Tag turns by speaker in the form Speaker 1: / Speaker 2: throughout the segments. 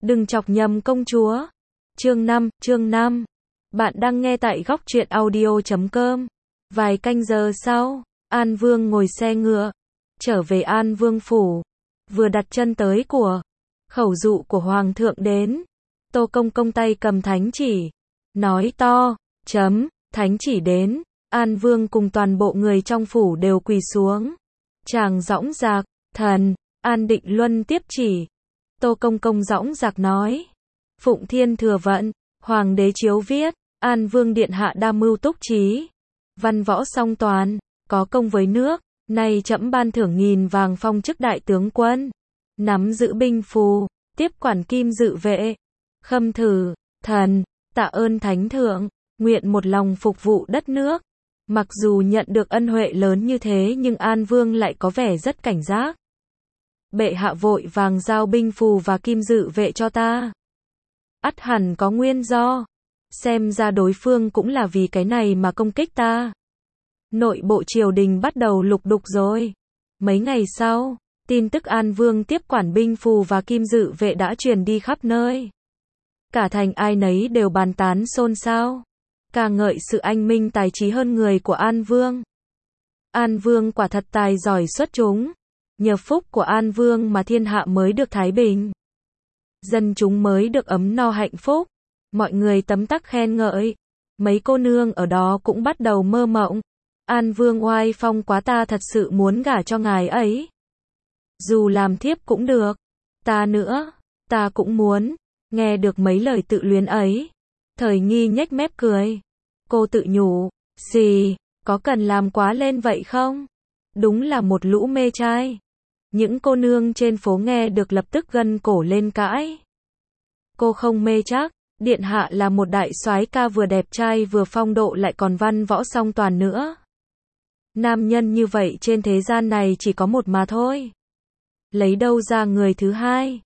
Speaker 1: Đừng chọc nhầm công chúa. Chương 5. Bạn đang nghe tại góc truyện audio.com. Vài canh giờ sau, An Vương ngồi xe ngựa, trở về An Vương phủ. Vừa đặt chân tới của khẩu dụ của Hoàng thượng đến. Tô Công Công tay cầm thánh chỉ, nói to, thánh chỉ đến. An Vương cùng toàn bộ người trong phủ đều quỳ xuống. Chàng dõng dạc, thần, An Định Luân tiếp chỉ. Tô Công Công dõng dạc nói, Phụng Thiên thừa vận, Hoàng đế chiếu viết, An Vương điện hạ đa mưu túc trí, văn võ song toàn, có công với nước, nay trẫm ban thưởng 1000 vàng phong chức đại tướng quân, nắm giữ binh phù, tiếp quản kim dự vệ. Khâm thử, thần, tạ ơn thánh thượng, nguyện một lòng phục vụ đất nước. Mặc dù nhận được ân huệ lớn như thế nhưng An Vương lại có vẻ rất cảnh giác. Bệ hạ vội vàng giao binh phù và kim dự vệ cho ta. Ắt hẳn có nguyên do. Xem ra đối phương cũng là vì cái này mà công kích ta. Nội bộ triều đình bắt đầu lục đục rồi. Mấy ngày sau, tin tức An Vương tiếp quản binh phù và kim dự vệ đã truyền đi khắp nơi. Cả thành ai nấy đều bàn tán xôn xao, ca ngợi sự anh minh tài trí hơn người của An Vương. An Vương quả thật tài giỏi xuất chúng. Nhờ phúc của An Vương mà thiên hạ mới được thái bình. Dân chúng mới được ấm no hạnh phúc. Mọi người tấm tắc khen ngợi. Mấy cô nương ở đó cũng bắt đầu mơ mộng. An Vương oai phong quá, ta thật sự muốn gả cho ngài ấy. Dù làm thiếp cũng được. Ta nữa, ta cũng muốn. Nghe được mấy lời tự luyến ấy, Thời Nghi nhếch mép cười. Cô tự nhủ, gì, có cần làm quá lên vậy không? Đúng là một lũ mê trai. Những cô nương trên phố nghe được lập tức gân cổ lên cãi. Cô không mê chắc, điện hạ là một đại soái ca vừa đẹp trai vừa phong độ lại còn văn võ song toàn nữa. Nam nhân như vậy trên thế gian này chỉ có một mà thôi. Lấy đâu ra người thứ hai?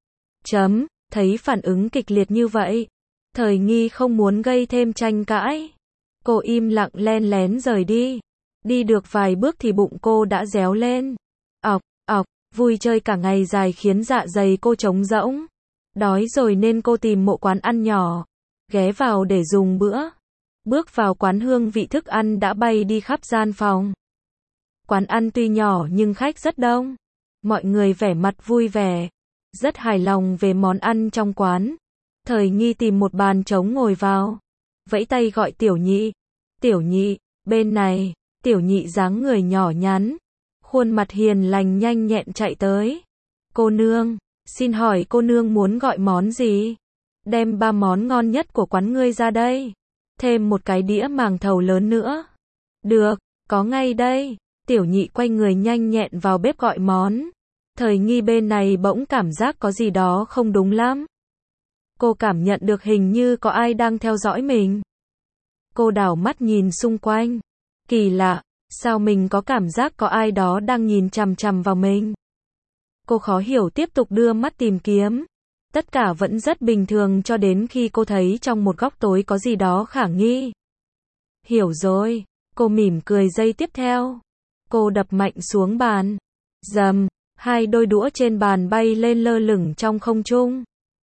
Speaker 1: Thấy phản ứng kịch liệt như vậy, Thời Nghi không muốn gây thêm tranh cãi. Cô im lặng len lén rời đi. Đi được vài bước thì bụng cô đã réo lên. Ọc, vui chơi cả ngày dài khiến dạ dày cô trống rỗng. Đói rồi nên cô tìm một quán ăn nhỏ, ghé vào để dùng bữa. Bước vào quán, hương vị thức ăn đã bay đi khắp gian phòng. Quán ăn tuy nhỏ nhưng khách rất đông. Mọi người vẻ mặt vui vẻ, rất hài lòng về món ăn trong quán. Thời Nghi tìm một bàn trống ngồi vào, vẫy tay gọi Tiểu Nhị. Tiểu Nhị, bên này. Tiểu Nhị dáng người nhỏ nhắn, khuôn mặt hiền lành nhanh nhẹn chạy tới. Cô nương, xin hỏi cô nương muốn gọi món gì? Đem 3 món ngon nhất của quán ngươi ra đây. Thêm một cái đĩa màng thầu lớn nữa. Được, có ngay đây. Tiểu Nhị quay người nhanh nhẹn vào bếp gọi món. Thời Nghi bên này bỗng cảm giác có gì đó không đúng lắm. Cô cảm nhận được hình như có ai đang theo dõi mình. Cô đảo mắt nhìn xung quanh. Kỳ lạ, sao mình có cảm giác có ai đó đang nhìn chằm chằm vào mình. Cô khó hiểu tiếp tục đưa mắt tìm kiếm. Tất cả vẫn rất bình thường cho đến khi cô thấy trong một góc tối có gì đó khả nghi. Hiểu rồi, cô mỉm cười. Giây tiếp theo, cô đập mạnh xuống bàn. Rầm, 2 đôi đũa trên bàn bay lên lơ lửng trong không trung.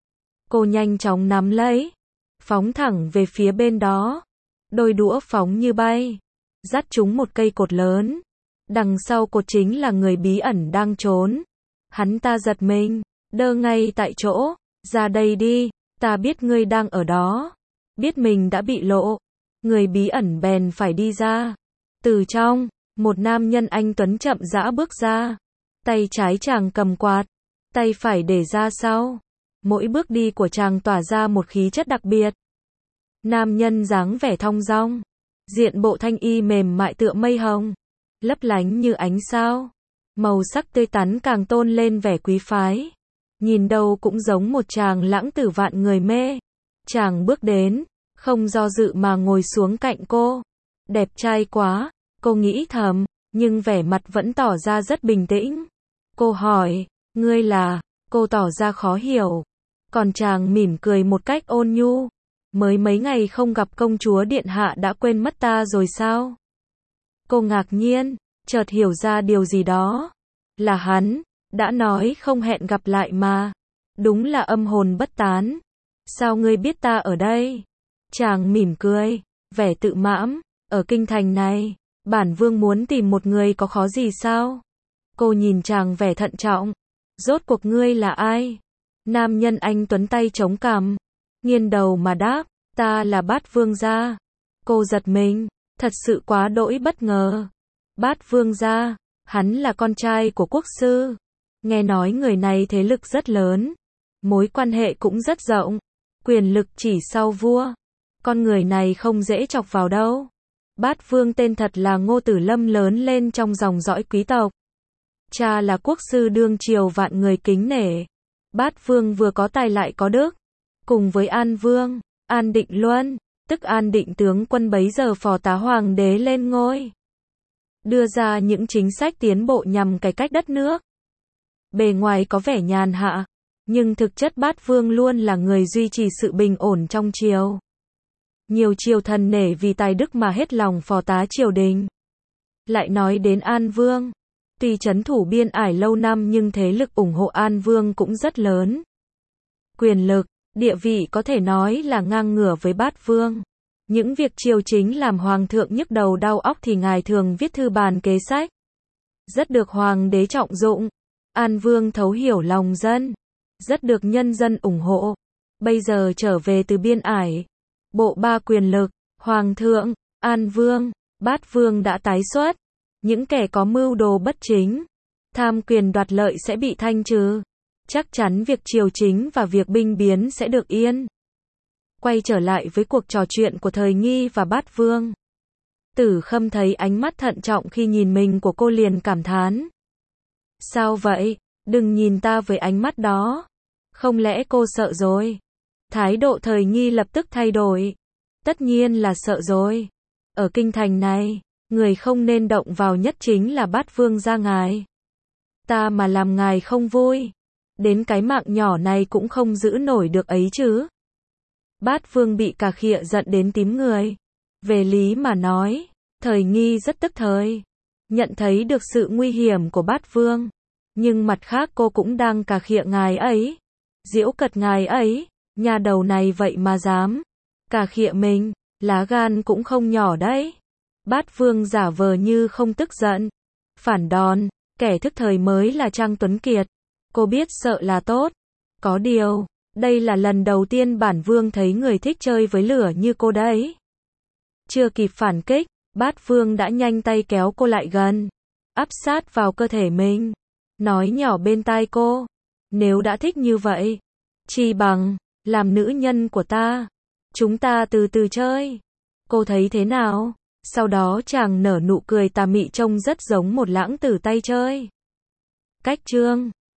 Speaker 1: Cô nhanh chóng nắm lấy, phóng thẳng về phía bên đó. Đôi đũa phóng như bay, dắt trúng một cây cột lớn. Đằng sau cột chính là người bí ẩn đang trốn. Hắn ta giật mình, đơ ngay tại chỗ. Ra đây đi, ta biết ngươi đang ở đó. Biết mình đã bị lộ, người bí ẩn bèn phải đi ra. Từ trong, một nam nhân anh tuấn chậm rãi bước ra. Tay trái chàng cầm quạt, tay phải để ra sau. Mỗi bước đi của chàng tỏa ra một khí chất đặc biệt. Nam nhân dáng vẻ thong dong, diện bộ thanh y mềm mại tựa mây hồng, lấp lánh như ánh sao. Màu sắc tươi tắn càng tôn lên vẻ quý phái. Nhìn đâu cũng giống một chàng lãng tử vạn người mê. Chàng bước đến, không do dự mà ngồi xuống cạnh cô. Đẹp trai quá, cô nghĩ thầm, nhưng vẻ mặt vẫn tỏ ra rất bình tĩnh. Cô hỏi, ngươi là? Cô tỏ ra khó hiểu. Còn chàng mỉm cười một cách ôn nhu. Mới mấy ngày không gặp công chúa điện hạ đã quên mất ta rồi sao? Cô ngạc nhiên, chợt hiểu ra điều gì đó. Là hắn, đã nói không hẹn gặp lại mà. Đúng là âm hồn bất tán. Sao ngươi biết ta ở đây? Chàng mỉm cười, vẻ tự mãn, ở kinh thành này, bản vương muốn tìm một người có khó gì sao? Cô nhìn chàng vẻ thận trọng. Rốt cuộc ngươi là ai? Nam nhân anh tuấn tay chống cằm, nghiêng đầu mà đáp, ta là Bát Vương gia. Cô giật mình, thật sự quá đỗi bất ngờ. Bát Vương gia, hắn là con trai của quốc sư. Nghe nói người này thế lực rất lớn, mối quan hệ cũng rất rộng, quyền lực chỉ sau vua. Con người này không dễ chọc vào đâu. Bát Vương tên thật là Ngô Tử Lâm, lớn lên trong dòng dõi quý tộc. Cha là quốc sư đương triều vạn người kính nể. Bát Vương vừa có tài lại có đức. Cùng với An Vương, An Định Luân, tức An Định tướng quân bấy giờ phò tá hoàng đế lên ngôi. Đưa ra những chính sách tiến bộ nhằm cải cách đất nước. Bề ngoài có vẻ nhàn hạ, nhưng thực chất Bát Vương luôn là người duy trì sự bình ổn trong triều. Nhiều triều thần nể vì tài đức mà hết lòng phò tá triều đình. Lại nói đến An Vương, tuy trấn thủ biên ải lâu năm nhưng thế lực ủng hộ An Vương cũng rất lớn. Quyền lực, địa vị có thể nói là ngang ngửa với Bát Vương. Những việc triều chính làm hoàng thượng nhức đầu đau óc thì ngài thường viết thư bàn kế sách. Rất được hoàng đế trọng dụng. An Vương thấu hiểu lòng dân, rất được nhân dân ủng hộ. Bây giờ trở về từ biên ải, bộ ba quyền lực, hoàng thượng, An Vương, Bát Vương đã tái xuất. Những kẻ có mưu đồ bất chính, tham quyền đoạt lợi sẽ bị thanh trừ. Chắc chắn việc triều chính và việc binh biến sẽ được yên. Quay trở lại với cuộc trò chuyện của Thời Nghi và Bát Vương. Tử Khâm thấy ánh mắt thận trọng khi nhìn mình của cô liền cảm thán. Sao vậy? Đừng nhìn ta với ánh mắt đó. Không lẽ cô sợ rồi? Thái độ Thời Nghi lập tức thay đổi. Tất nhiên là sợ rồi. Ở kinh thành này, người không nên động vào nhất chính là Bát Vương gia ngài. Ta mà làm ngài không vui, đến cái mạng nhỏ này cũng không giữ nổi được ấy chứ. Bát Vương bị cà khịa giận đến tím người. Về lý mà nói, Thời Nghi rất tức thời, nhận thấy được sự nguy hiểm của Bát Vương. Nhưng mặt khác cô cũng đang cà khịa ngài ấy, giễu cợt ngài ấy. Nhà đầu này vậy mà dám cà khịa mình, lá gan cũng không nhỏ đấy. Bát Vương giả vờ như không tức giận, phản đòn, kẻ thức thời mới là Trang Tuấn Kiệt. Cô biết sợ là tốt. Có điều, đây là lần đầu tiên bản vương thấy người thích chơi với lửa như cô đấy. Chưa kịp phản kích, Bát Vương đã nhanh tay kéo cô lại gần, áp sát vào cơ thể mình, nói nhỏ bên tai cô. Nếu đã thích như vậy, chi bằng làm nữ nhân của ta. Chúng ta từ từ chơi. Cô thấy thế nào? Sau đó chàng nở nụ cười tà mị trông rất giống một lãng tử tay chơi. Cách chương